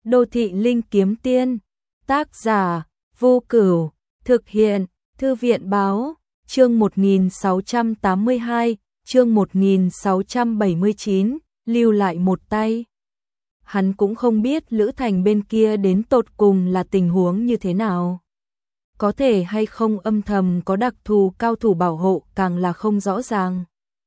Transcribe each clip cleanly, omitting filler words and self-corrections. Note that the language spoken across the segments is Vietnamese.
Đô thị linh kiếm tiên. Tác giả Vô Cửu. Thực hiện Thư viện báo. Chương 1682, chương 1679, lưu lại một tay. Hắn cũng không biết Lữ Thành bên kia đến tột cùng là tình huống như thế nào. Có thể hay không âm thầm có đặc thù cao thủ bảo hộ càng là không rõ ràng.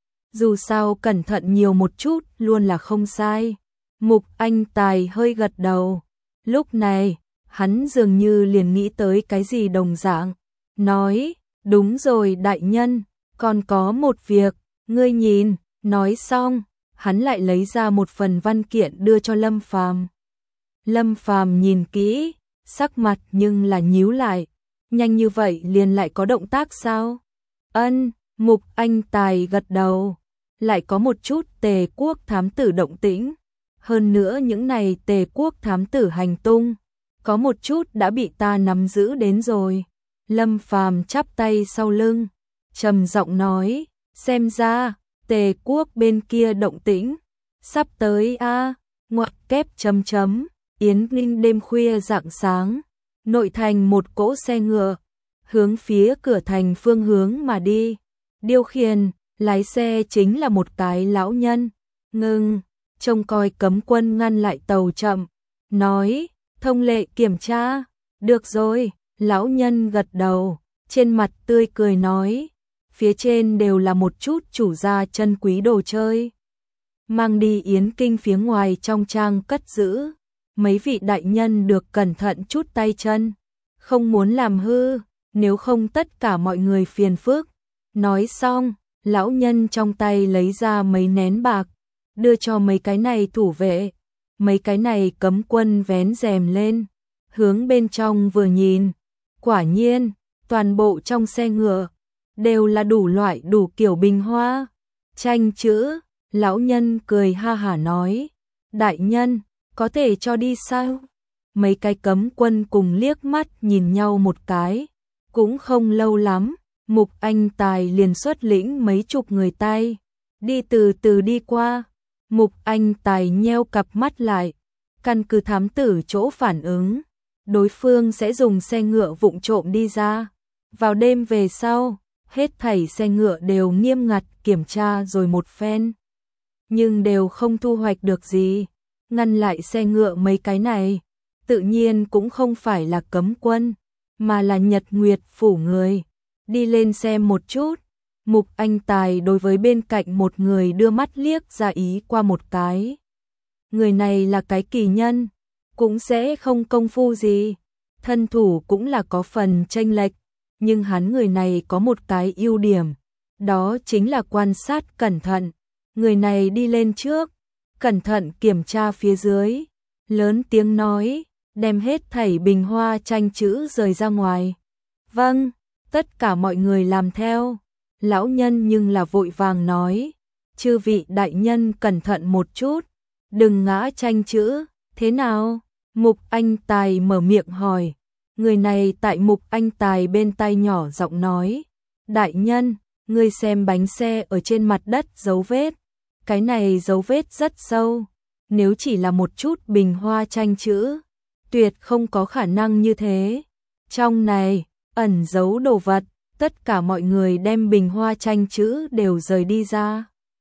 Dù sao cẩn thận nhiều một chút luôn là không sai. Mục Anh Tài hơi gật đầu. Lúc này, hắn dường như liền nghĩ tới cái gì đồng dạng. Nói, đúng rồi đại nhân, còn có một việc, ngươi nhìn. Nói xong, hắn lại lấy ra một phần văn kiện đưa cho Lâm Phàm. Lâm Phàm nhìn kỹ, sắc mặt nhưng là nhíu lại. Nhanh như vậy liền lại có động tác sao? Ân, Mục Anh Tài gật đầu. Lại có một chút Tề quốc thám tử động tĩnh. Hơn nữa những này Tề quốc thám tử hành tung, có một chút đã bị ta nắm giữ đến rồi. Lâm Phàm chắp tay sau lưng, trầm giọng nói, xem ra Tề quốc bên kia động tĩnh sắp tới a. Ngoặc kép chấm chấm. Yến Ninh đêm khuya rạng sáng, nội thành một cỗ xe ngựa hướng phía cửa thành phương hướng mà đi. Điều khiển lái xe chính là một cái lão nhân. Ngừng, trông coi cấm quân ngăn lại tàu chậm, nói, thông lệ kiểm tra. Được rồi, lão nhân gật đầu, trên mặt tươi cười nói, phía trên đều là một chút chủ gia chân quý đồ chơi. Mang đi Yến Kinh phía ngoài trong trang cất giữ. Mấy vị đại nhân được cẩn thận chút tay chân, không muốn làm hư, nếu không tất cả mọi người phiền phức. Nói xong, lão nhân trong tay lấy ra mấy nén bạc, đưa cho mấy cái này thủ vệ. Mấy cái này cấm quân vén rèm lên, hướng bên trong vừa nhìn. Quả nhiên, toàn bộ trong xe ngựa đều là đủ loại đủ kiểu bình hoa, tranh chữ. Lão nhân cười ha hả nói, đại nhân, có thể cho đi sao? Mấy cái cấm quân cùng liếc mắt nhìn nhau một cái. Cũng không lâu lắm, Mục Anh Tài liền xuất lĩnh mấy chục người tay, đi từ từ đi qua. Mục Anh Tài nheo cặp mắt lại, căn cứ thám tử chỗ phản ứng, đối phương sẽ dùng xe ngựa vụng trộm đi ra. Vào đêm về sau, hết thảy xe ngựa đều nghiêm ngặt kiểm tra rồi một phen, nhưng đều không thu hoạch được gì. Ngăn lại xe ngựa mấy cái này, tự nhiên cũng không phải là cấm quân, mà là Nhật Nguyệt phủ người. Đi lên xem một chút. Mục Anh Tài đối với bên cạnh một người đưa mắt liếc ra ý qua một cái. Người này là cái kỳ nhân, cũng sẽ không công phu gì, thân thủ cũng là có phần chênh lệch, nhưng hắn người này có một cái ưu điểm, đó chính là quan sát cẩn thận. Người này đi lên trước, cẩn thận kiểm tra phía dưới, lớn tiếng nói, đem hết thảy bình hoa tranh chữ rời ra ngoài. Vâng, tất cả mọi người làm theo. Lão nhân nhưng là vội vàng nói, chư vị đại nhân cẩn thận một chút, đừng ngã tranh chữ. Thế nào? Mục Anh Tài mở miệng hỏi. Người này tại Mục Anh Tài bên tai nhỏ giọng nói, đại nhân, ngươi xem bánh xe ở trên mặt đất dấu vết. Cái này dấu vết rất sâu, nếu chỉ là một chút bình hoa tranh chữ, tuyệt không có khả năng như thế. Trong này, ẩn giấu đồ vật, tất cả mọi người đem bình hoa tranh chữ đều rời đi ra.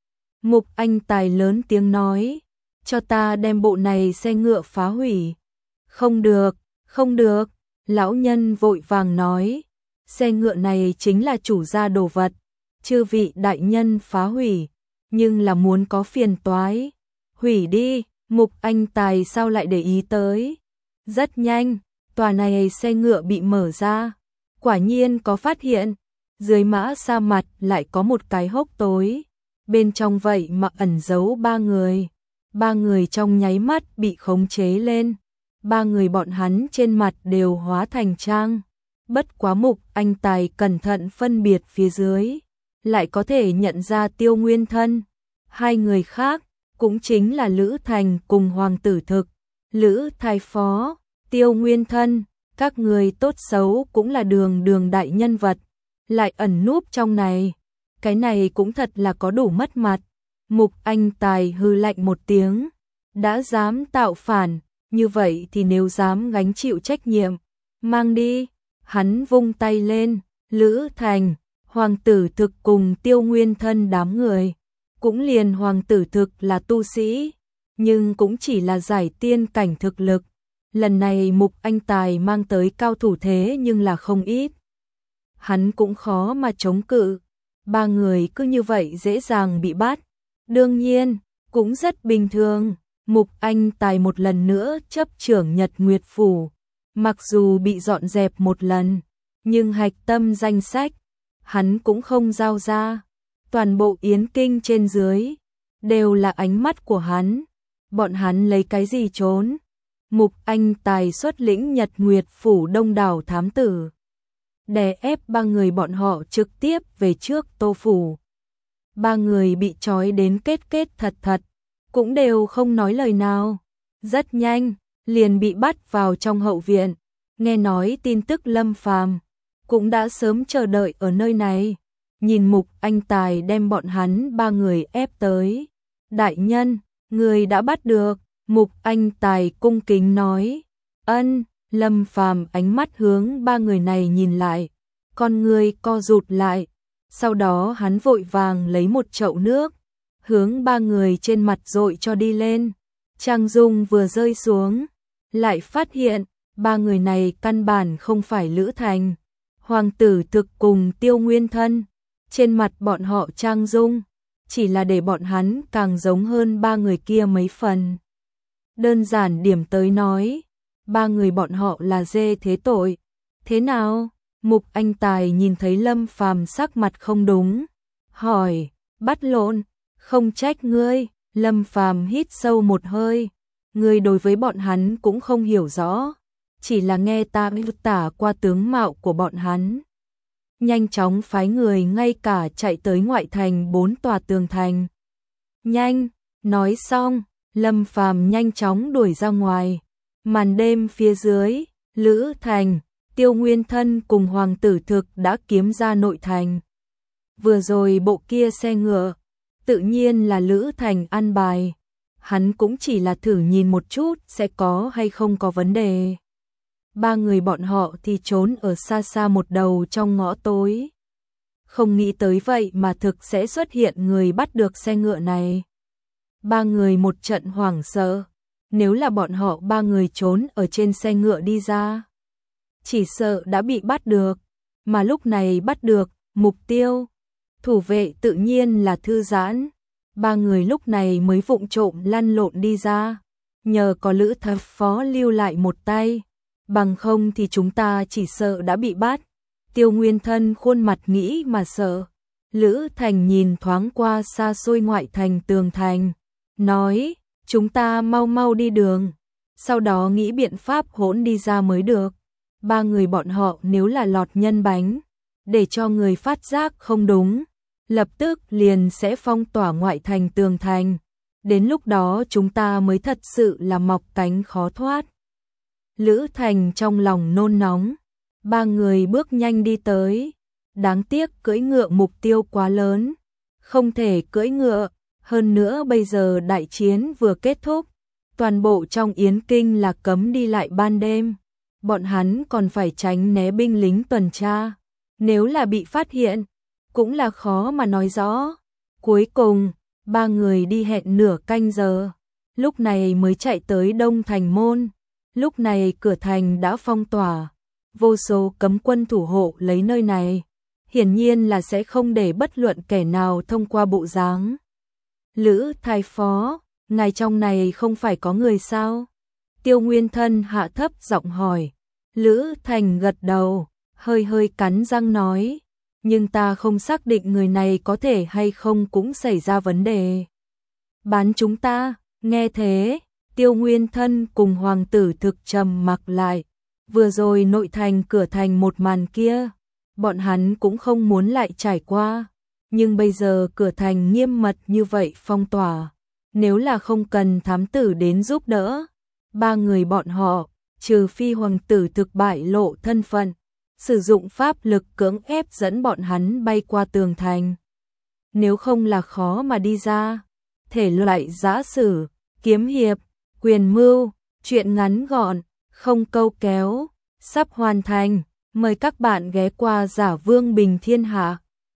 Mục Anh Tài lớn tiếng nói, cho ta đem bộ này xe ngựa phá hủy. Không được, không được, lão nhân vội vàng nói, xe ngựa này chính là chủ gia đồ vật, chư vị đại nhân phá hủy, nhưng là muốn có phiền toái. Hủy đi. Mục Anh Tài sao lại để ý tới. Rất nhanh, tòa này xe ngựa bị mở ra. Quả nhiên có phát hiện, dưới mã sa mặt lại có một cái hốc tối. Bên trong vậy mà ẩn giấu ba người. Ba người trong nháy mắt bị khống chế lên. Ba người bọn hắn trên mặt đều hóa thành trang. Bất quá Mục Anh Tài cẩn thận phân biệt phía dưới, lại có thể nhận ra Tiêu Nguyên Thân. Hai người khác cũng chính là Lữ Thành cùng Hoàng tử Thực. Lữ Thái Phó, Tiêu Nguyên Thân, các người tốt xấu cũng là đường đại nhân vật, lại ẩn núp trong này. Cái này cũng thật là có đủ mất mặt. Mục Anh Tài hư lạnh một tiếng, đã dám tạo phản, như vậy thì nếu dám gánh chịu trách nhiệm, mang đi. Hắn vung tay lên, Lữ Thành, Hoàng tử Thực cùng Tiêu Nguyên Thân đám người. Cũng liền Hoàng tử Thực là tu sĩ, nhưng cũng chỉ là giải tiên cảnh thực lực. Lần này Mục Anh Tài mang tới cao thủ thế nhưng là không ít. Hắn cũng khó mà chống cự. Ba người cứ như vậy dễ dàng bị bắt. Đương nhiên, cũng rất bình thường. Mục Anh Tài một lần nữa chấp trưởng Nhật Nguyệt Phủ. Mặc dù bị dọn dẹp một lần, nhưng hạch tâm danh sách, hắn cũng không giao ra. Toàn bộ Yến Kinh trên dưới, đều là ánh mắt của hắn. Bọn hắn lấy cái gì trốn? Mục Anh Tài xuất lĩnh Nhật Nguyệt Phủ đông đảo thám tử. Đè ép ba người bọn họ trực tiếp về trước Tô Phủ. Ba người bị trói đến kết thật, cũng đều không nói lời nào. Rất nhanh, liền bị bắt vào trong hậu viện. Nghe nói tin tức Lâm Phàm cũng đã sớm chờ đợi ở nơi này. Nhìn Mục Anh Tài đem bọn hắn ba người ép tới. Đại nhân, người đã bắt được. Mục Anh Tài cung kính nói. Ân. Lâm Phàm ánh mắt hướng ba người này nhìn lại. Con người co rụt lại. Sau đó hắn vội vàng lấy một chậu nước, hướng ba người trên mặt dội cho đi lên. Trang dung vừa rơi xuống, lại phát hiện ba người này căn bản không phải Lữ Thành, Hoàng tử Thực cùng Tiêu Nguyên Thân. Trên mặt bọn họ trang dung, chỉ là để bọn hắn càng giống hơn ba người kia mấy phần. Đơn giản điểm tới nói, ba người bọn họ là dê thế tội. Thế nào? Mục Anh Tài nhìn thấy Lâm Phàm sắc mặt không đúng, hỏi, bắt lộn, không trách ngươi. Lâm Phàm hít sâu một hơi, ngươi đối với bọn hắn cũng không hiểu rõ, chỉ là nghe ta miêu tả qua tướng mạo của bọn hắn. Nhanh chóng phái người ngay cả chạy tới ngoại thành 4 tòa tường thành. Nhanh, nói xong, Lâm Phàm nhanh chóng đuổi ra ngoài. Màn đêm phía dưới, Lữ Thành, Tiêu Nguyên Thân cùng Hoàng tử Thực đã kiếm ra nội thành. Vừa rồi bộ kia xe ngựa, tự nhiên là Lữ Thành ăn bài. Hắn cũng chỉ là thử nhìn một chút sẽ có hay không có vấn đề. Ba người bọn họ thì trốn ở xa xa một đầu trong ngõ tối. Không nghĩ tới vậy mà Thực sẽ xuất hiện người bắt được xe ngựa này. Ba người một trận hoảng sợ. Nếu là bọn họ ba người trốn ở trên xe ngựa đi ra, chỉ sợ đã bị bắt được. Mà lúc này bắt được mục tiêu, thủ vệ tự nhiên là thư giãn. Ba người lúc này mới vụng trộm lăn lộn đi ra. Nhờ có Lữ Thập Phó lưu lại một tay, bằng không thì chúng ta chỉ sợ đã bị bắt. Tiêu Nguyên Thân khuôn mặt nghĩ mà sợ. Lữ Thành nhìn thoáng qua xa xôi ngoại thành tường thành, nói, chúng ta mau mau đi đường, sau đó nghĩ biện pháp hỗn đi ra mới được. Ba người bọn họ nếu là lọt nhân bánh, để cho người phát giác không đúng, lập tức liền sẽ phong tỏa ngoại thành tường thành. Đến lúc đó chúng ta mới thật sự là mọc cánh khó thoát. Lữ Thành trong lòng nôn nóng. Ba người bước nhanh đi tới. Đáng tiếc cưỡi ngựa mục tiêu quá lớn, không thể cưỡi ngựa. Hơn nữa bây giờ đại chiến vừa kết thúc, toàn bộ trong Yến Kinh là cấm đi lại ban đêm. Bọn hắn còn phải tránh né binh lính tuần tra. Nếu là bị phát hiện, cũng là khó mà nói rõ. Cuối cùng, ba người đi hẹn nửa canh giờ, lúc này mới chạy tới Đông Thành Môn. Lúc này cửa thành đã phong tỏa, vô số cấm quân thủ hộ lấy nơi này. Hiển nhiên là sẽ không để bất luận kẻ nào thông qua bộ dáng. Lữ Thái Phó, ngài trong này không phải có người sao? Tiêu Nguyên Thân hạ thấp giọng hỏi. Lữ Thành gật đầu, hơi hơi cắn răng nói, nhưng ta không xác định người này có thể hay không cũng xảy ra vấn đề. Bán chúng ta. Nghe thế, Tiêu Nguyên Thân cùng Hoàng tử Thực trầm mặc lại. Vừa rồi nội thành cửa thành một màn kia, bọn hắn cũng không muốn lại trải qua. Nhưng bây giờ cửa thành nghiêm mật như vậy phong tỏa, nếu là không cần thám tử đến giúp đỡ, ba người bọn họ, trừ phi Hoàng tử Thực bại lộ thân phận, sử dụng pháp lực cưỡng ép dẫn bọn hắn bay qua tường thành. Nếu không là khó mà đi ra. Thể loại giã sử, kiếm hiệp, quyền mưu, Chuyện ngắn gọn, không câu kéo, sắp hoàn thành. Mời các bạn ghé qua Giả Vương Bình Thiên Hạ.